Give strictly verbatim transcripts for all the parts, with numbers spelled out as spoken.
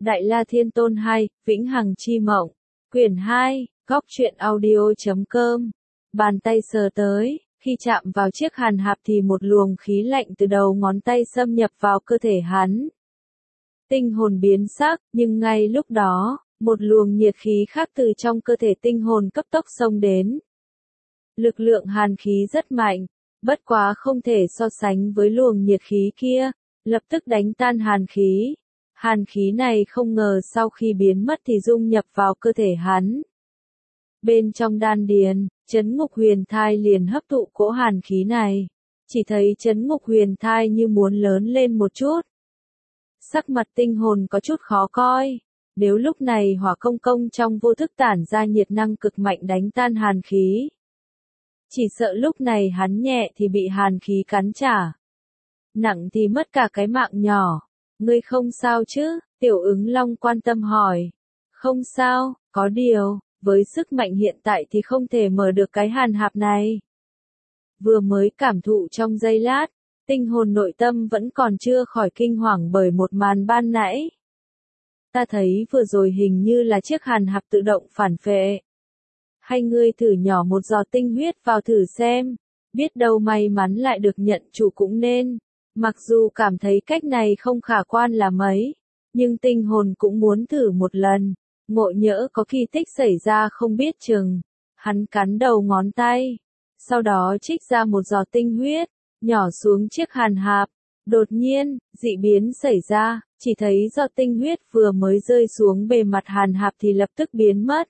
Đại La Thiên Tôn hai, Vĩnh Hằng Chi Mộng. Quyển hai, góc truyện audio.com. Bàn tay sờ tới, khi chạm vào chiếc hàn hạp thì một luồng khí lạnh từ đầu ngón tay xâm nhập vào cơ thể hắn. Tinh hồn biến sắc, nhưng ngay lúc đó, một luồng nhiệt khí khác từ trong cơ thể tinh hồn cấp tốc xông đến. Lực lượng hàn khí rất mạnh, bất quá không thể so sánh với luồng nhiệt khí kia, lập tức đánh tan hàn khí. Hàn khí này không ngờ sau khi biến mất thì dung nhập vào cơ thể hắn. Bên trong đan điền, Chấn Ngục Huyền Thai liền hấp thụ cỗ hàn khí này. Chỉ thấy Chấn Ngục Huyền Thai như muốn lớn lên một chút. Sắc mặt tinh hồn có chút khó coi. Nếu lúc này Hỏa Công Công trong vô thức tản ra nhiệt năng cực mạnh đánh tan hàn khí. Chỉ sợ lúc này hắn nhẹ thì bị hàn khí cắn trả. Nặng thì mất cả cái mạng nhỏ. Ngươi không sao chứ? Tiểu Ứng Long quan tâm hỏi. Không sao, có điều, với sức mạnh hiện tại thì không thể mở được cái hàn hạp này. Vừa mới cảm thụ trong giây lát, tinh hồn nội tâm vẫn còn chưa khỏi kinh hoàng bởi một màn ban nãy. Ta thấy vừa rồi hình như là chiếc hàn hạp tự động phản phệ. Hay ngươi thử nhỏ một giọt tinh huyết vào thử xem, biết đâu may mắn lại được nhận chủ cũng nên. Mặc dù cảm thấy cách này không khả quan là mấy, nhưng tinh hồn cũng muốn thử một lần, ngộ nhỡ có kỳ tích xảy ra không biết chừng. Hắn cắn đầu ngón tay, sau đó trích ra một giọt tinh huyết, nhỏ xuống chiếc hàn hạp. Đột nhiên, dị biến xảy ra, chỉ thấy giọt tinh huyết vừa mới rơi xuống bề mặt hàn hạp thì lập tức biến mất.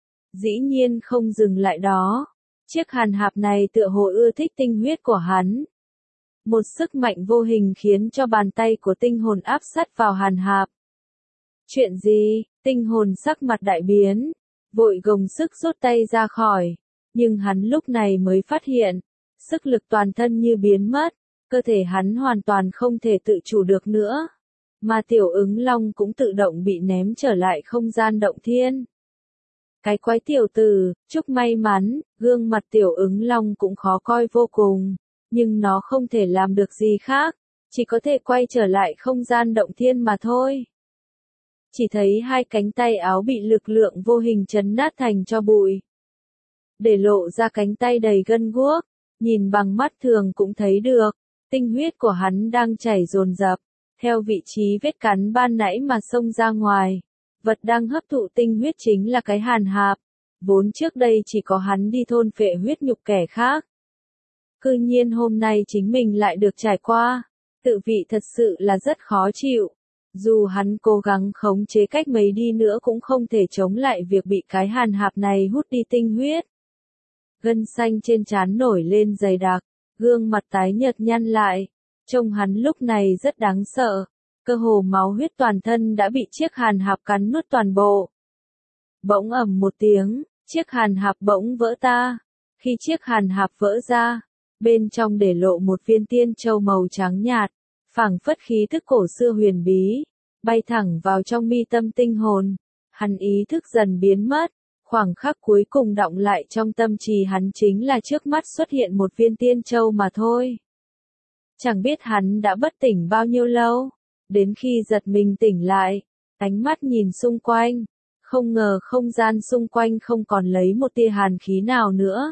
Dĩ nhiên không dừng lại đó, chiếc hàn hạp này tựa hồ ưa thích tinh huyết của hắn. Một sức mạnh vô hình khiến cho bàn tay của tinh hồn áp sát vào hàn hạp. Chuyện gì? Tinh hồn sắc mặt đại biến, vội gồng sức rút tay ra khỏi, nhưng hắn lúc này mới phát hiện, sức lực toàn thân như biến mất, cơ thể hắn hoàn toàn không thể tự chủ được nữa, mà Tiểu Ứng Long cũng tự động bị ném trở lại không gian động thiên. Cái quái tiểu tử, chúc may mắn, gương mặt Tiểu Ứng Long cũng khó coi vô cùng. Nhưng nó không thể làm được gì khác, chỉ có thể quay trở lại không gian động thiên mà thôi. Chỉ thấy hai cánh tay áo bị lực lượng vô hình chấn nát thành cho bụi. Để lộ ra cánh tay đầy gân guốc, nhìn bằng mắt thường cũng thấy được, tinh huyết của hắn đang chảy dồn dập, theo vị trí vết cắn ban nãy mà xông ra ngoài. Vật đang hấp thụ tinh huyết chính là cái hàn hạp, vốn trước đây chỉ có hắn đi thôn phệ huyết nhục kẻ khác. Cư nhiên hôm nay chính mình lại được trải qua, tự vị thật sự là rất khó chịu. Dù hắn cố gắng khống chế cách mấy đi nữa cũng không thể chống lại việc bị cái hàn hạp này hút đi tinh huyết. Gân xanh trên trán nổi lên dày đặc, gương mặt tái nhợt nhăn lại, trông hắn lúc này rất đáng sợ, cơ hồ máu huyết toàn thân đã bị chiếc hàn hạp cắn nuốt toàn bộ. Bỗng ầm một tiếng, chiếc hàn hạp bỗng vỡ ta, khi chiếc hàn hạp vỡ ra, bên trong để lộ một viên tiên châu màu trắng nhạt, phảng phất khí thức cổ xưa huyền bí, bay thẳng vào trong mi tâm tinh hồn. Hắn ý thức dần biến mất, khoảng khắc cuối cùng đọng lại trong tâm trí hắn chính là trước mắt xuất hiện một viên tiên châu mà thôi. Chẳng biết hắn đã bất tỉnh bao nhiêu lâu, đến khi giật mình tỉnh lại, ánh mắt nhìn xung quanh, không ngờ không gian xung quanh không còn lấy một tia hàn khí nào nữa.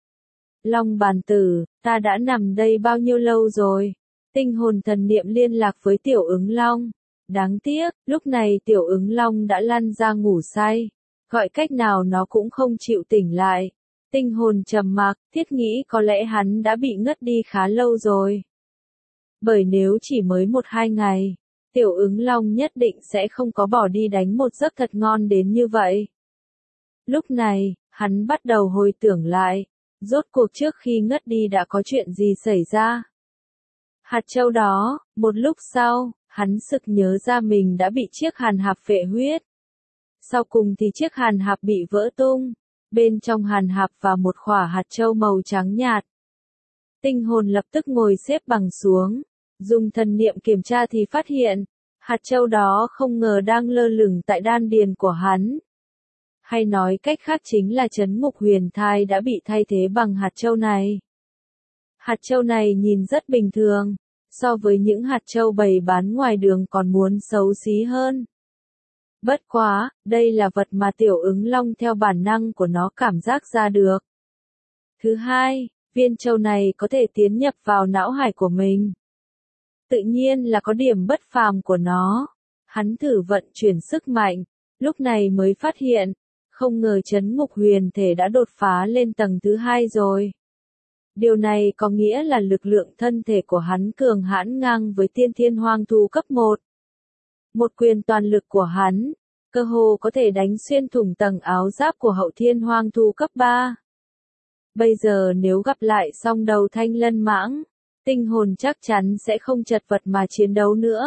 Long bàn tử, ta đã nằm đây bao nhiêu lâu rồi? Tinh hồn thần niệm liên lạc với Tiểu Ứng Long. Đáng tiếc, lúc này Tiểu Ứng Long đã lăn ra ngủ say. Gọi cách nào nó cũng không chịu tỉnh lại. Tinh hồn trầm mặc, thiết nghĩ có lẽ hắn đã bị ngất đi khá lâu rồi. Bởi nếu chỉ mới một hai ngày, Tiểu Ứng Long nhất định sẽ không có bỏ đi đánh một giấc thật ngon đến như vậy. Lúc này, hắn bắt đầu hồi tưởng lại. Rốt cuộc trước khi ngất đi đã có chuyện gì xảy ra? Hạt châu đó, một lúc sau, hắn sực nhớ ra mình đã bị chiếc hàn hạp phệ huyết. Sau cùng thì chiếc hàn hạp bị vỡ tung, bên trong hàn hạp và một khỏa hạt châu màu trắng nhạt. Tinh hồn lập tức ngồi xếp bằng xuống, dùng thần niệm kiểm tra thì phát hiện, hạt châu đó không ngờ đang lơ lửng tại đan điền của hắn. Hay nói cách khác chính là Chấn Ngục Huyền Thai đã bị thay thế bằng hạt châu này. Hạt châu này nhìn rất bình thường, so với những hạt châu bày bán ngoài đường còn muốn xấu xí hơn. Bất quá, đây là vật mà tiểu ứng long theo bản năng của nó cảm giác ra được. Thứ hai, viên châu này có thể tiến nhập vào não hải của mình. Tự nhiên là có điểm bất phàm của nó. Hắn thử vận chuyển sức mạnh, lúc này mới phát hiện, không ngờ chấn ngục huyền thể đã đột phá lên tầng thứ hai rồi. Điều này có nghĩa là lực lượng thân thể của hắn cường hãn ngang với tiên thiên hoang thú cấp một. Một quyền toàn lực của hắn, cơ hồ có thể đánh xuyên thủng tầng áo giáp của hậu thiên hoang thú cấp ba. Bây giờ nếu gặp lại song đầu thanh lân mãng, tinh hồn chắc chắn sẽ không chật vật mà chiến đấu nữa.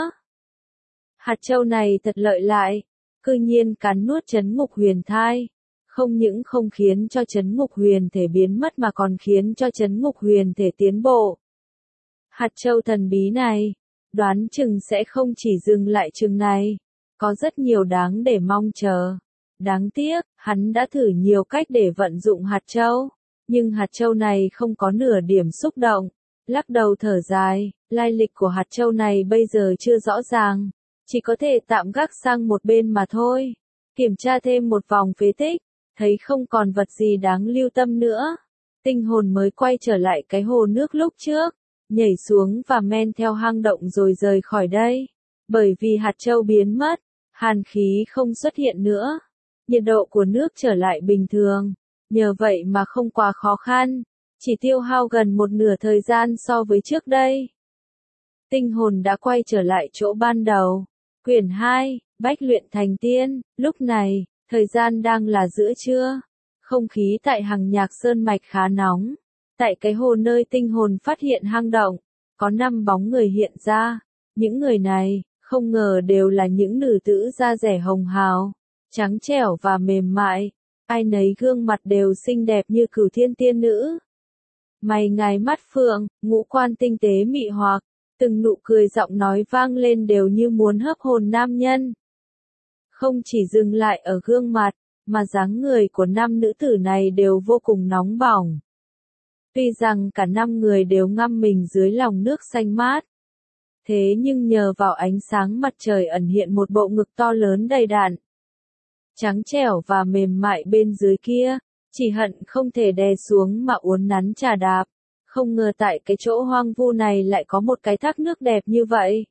Hạt châu này thật lợi lại, cư nhiên cắn nuốt chấn ngục huyền thai, không những không khiến cho chấn ngục huyền thể biến mất mà còn khiến cho chấn ngục huyền thể tiến bộ. Hạt châu thần bí này, đoán chừng sẽ không chỉ dừng lại chừng này, có rất nhiều đáng để mong chờ. Đáng tiếc, hắn đã thử nhiều cách để vận dụng hạt châu, nhưng hạt châu này không có nửa điểm xúc động. Lắc đầu thở dài, lai lịch của hạt châu này bây giờ chưa rõ ràng, chỉ có thể tạm gác sang một bên mà thôi. Kiểm tra thêm một vòng phế tích, thấy không còn vật gì đáng lưu tâm nữa. Tinh hồn mới quay trở lại cái hồ nước lúc trước, nhảy xuống và men theo hang động rồi rời khỏi đây. Bởi vì hạt châu biến mất, hàn khí không xuất hiện nữa, nhiệt độ của nước trở lại bình thường, nhờ vậy mà không quá khó khăn, chỉ tiêu hao gần một nửa thời gian so với trước đây. Tinh hồn đã quay trở lại chỗ ban đầu. Quyển hai, Bách luyện thành tiên. Lúc này, thời gian đang là giữa trưa. Không khí tại Hằng Nhạc Sơn Mạch khá nóng. Tại cái hồ nơi tinh hồn phát hiện hang động, có năm bóng người hiện ra. Những người này, không ngờ đều là những nữ tử da dẻ hồng hào, trắng trẻo và mềm mại. Ai nấy gương mặt đều xinh đẹp như cửu thiên tiên nữ. Mày ngài mắt phượng, ngũ quan tinh tế mị hoặc, từng nụ cười giọng nói vang lên đều như muốn hấp hồn nam nhân. Không chỉ dừng lại ở gương mặt, mà dáng người của năm nữ tử này đều vô cùng nóng bỏng. Tuy rằng cả năm người đều ngâm mình dưới lòng nước xanh mát, thế nhưng nhờ vào ánh sáng mặt trời ẩn hiện một bộ ngực to lớn đầy đặn, trắng trẻo và mềm mại bên dưới kia, chỉ hận không thể đè xuống mà uốn nắn trà đạp. Không ngờ tại cái chỗ hoang vu này lại có một cái thác nước đẹp như vậy.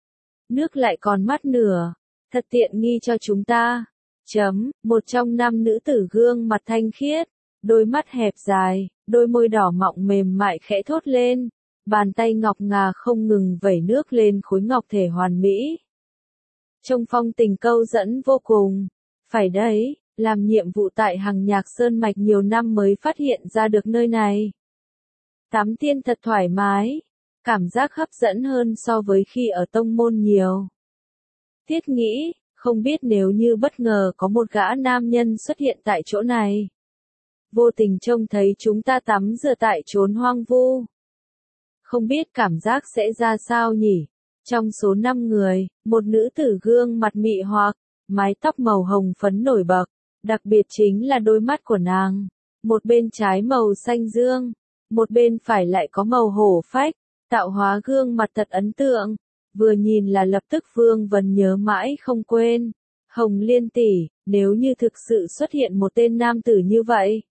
Nước lại còn mát nửa, thật tiện nghi cho chúng ta. Chấm, một trong năm nữ tử gương mặt thanh khiết, đôi mắt hẹp dài, đôi môi đỏ mọng mềm mại khẽ thốt lên, bàn tay ngọc ngà không ngừng vẩy nước lên khối ngọc thể hoàn mỹ. Trông phong tình câu dẫn vô cùng. Phải đấy, làm nhiệm vụ tại Hằng Nhạc Sơn Mạch nhiều năm mới phát hiện ra được nơi này. Tắm tiên thật thoải mái, cảm giác hấp dẫn hơn so với khi ở tông môn nhiều. Thiết nghĩ, không biết nếu như bất ngờ có một gã nam nhân xuất hiện tại chỗ này, vô tình trông thấy chúng ta tắm rửa tại chốn hoang vu, không biết cảm giác sẽ ra sao nhỉ? Trong số năm người, một nữ tử gương mặt mị hoặc, mái tóc màu hồng phấn nổi bật, đặc biệt chính là đôi mắt của nàng, một bên trái màu xanh dương, một bên phải lại có màu hổ phách, tạo hóa gương mặt thật ấn tượng, vừa nhìn là lập tức Vương Vân nhớ mãi không quên. Hồng Liên tỷ, nếu như thực sự xuất hiện một tên nam tử như vậy,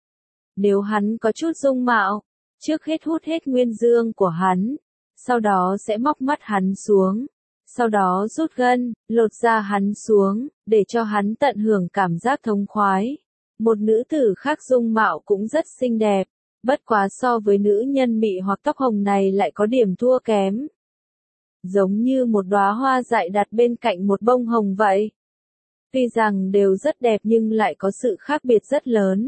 nếu hắn có chút dung mạo, trước hết hút hết nguyên dương của hắn, sau đó sẽ móc mắt hắn xuống, sau đó rút gân, lột da hắn xuống, để cho hắn tận hưởng cảm giác thống khoái. Một nữ tử khác dung mạo cũng rất xinh đẹp, bất quá so với nữ nhân mị hoặc tóc hồng này lại có điểm thua kém. Giống như một đóa hoa dại đặt bên cạnh một bông hồng vậy. Tuy rằng đều rất đẹp nhưng lại có sự khác biệt rất lớn.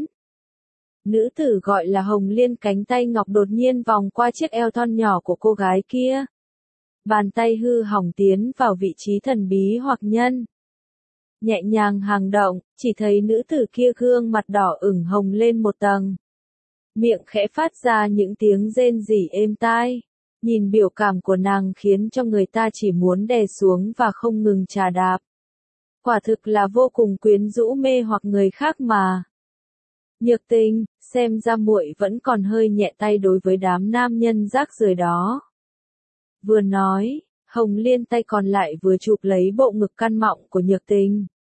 Nữ tử gọi là Hồng Liên cánh tay ngọc đột nhiên vòng qua chiếc eo thon nhỏ của cô gái kia. Bàn tay hư hỏng tiến vào vị trí thần bí hoặc nhân. Nhẹ nhàng hàng động, chỉ thấy nữ tử kia gương mặt đỏ ửng hồng lên một tầng. Miệng khẽ phát ra những tiếng rên rỉ êm tai. Nhìn biểu cảm của nàng khiến cho người ta chỉ muốn đè xuống và không ngừng trà đạp. Quả thực là vô cùng quyến rũ mê hoặc người khác mà. Nhược Tình, xem ra muội vẫn còn hơi nhẹ tay đối với đám nam nhân rác rưởi đó. Vừa nói, Hồng Liên tay còn lại vừa chụp lấy bộ ngực căn mọng của Nhược Tình.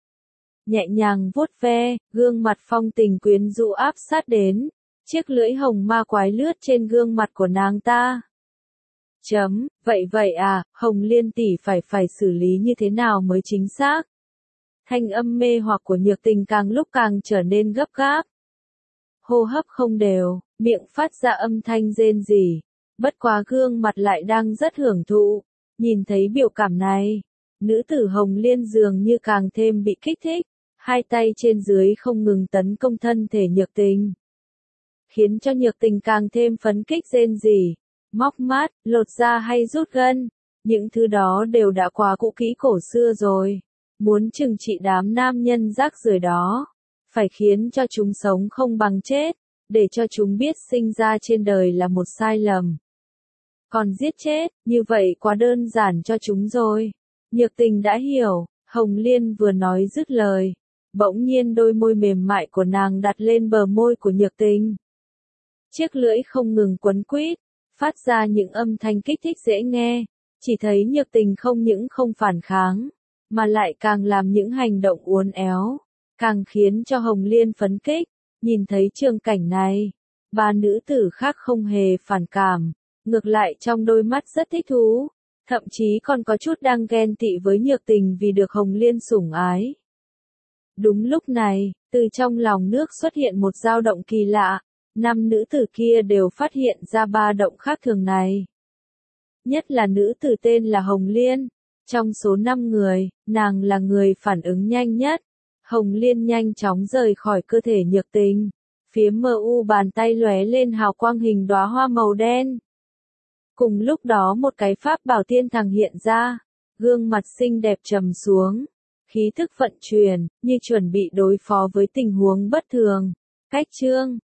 nhẹ nhàng vuốt ve, gương mặt phong tình quyến rũ áp sát đến, chiếc lưỡi hồng ma quái lướt trên gương mặt của nàng ta. Chấm, vậy vậy à, Hồng Liên tỷ phải phải xử lý như thế nào mới chính xác? Thanh âm mê hoặc của Nhược Tình càng lúc càng trở nên gấp gáp. Hô hấp không đều, miệng phát ra âm thanh rên rỉ, bất quá gương mặt lại đang rất hưởng thụ. Nhìn thấy biểu cảm này, nữ tử Hồng Liên dường như càng thêm bị kích thích, hai tay trên dưới không ngừng tấn công thân thể Nhược Tình, khiến cho Nhược Tình càng thêm phấn kích rên rỉ, móc mắt, lột da hay rút gân, những thứ đó đều đã quá cũ kỹ cổ xưa rồi. Muốn trừng trị đám nam nhân rác rưởi đó, phải khiến cho chúng sống không bằng chết, để cho chúng biết sinh ra trên đời là một sai lầm. Còn giết chết, như vậy quá đơn giản cho chúng rồi. Nhược Tình đã hiểu, Hồng Liên vừa nói dứt lời, bỗng nhiên đôi môi mềm mại của nàng đặt lên bờ môi của Nhược Tình. Chiếc lưỡi không ngừng quấn quýt, phát ra những âm thanh kích thích dễ nghe, chỉ thấy Nhược Tình không những không phản kháng, mà lại càng làm những hành động uốn éo, càng khiến cho Hồng Liên phấn kích. Nhìn thấy trường cảnh này, ba nữ tử khác không hề phản cảm, ngược lại trong đôi mắt rất thích thú, thậm chí còn có chút đang ghen tị với Nhược Tình vì được Hồng Liên sủng ái. Đúng lúc này, từ trong lòng nước xuất hiện một dao động kỳ lạ, năm nữ tử kia đều phát hiện ra ba động khác thường này. Nhất là nữ tử tên là Hồng Liên, trong số năm người, nàng là người phản ứng nhanh nhất. Hồng Liên nhanh chóng rời khỏi cơ thể Nhược Tình, phía mờ u bàn tay lóe lên hào quang hình đóa hoa màu đen. Cùng lúc đó một cái pháp bảo thiên thằng hiện ra, gương mặt xinh đẹp trầm xuống, khí thức vận chuyển, như chuẩn bị đối phó với tình huống bất thường. Cách chương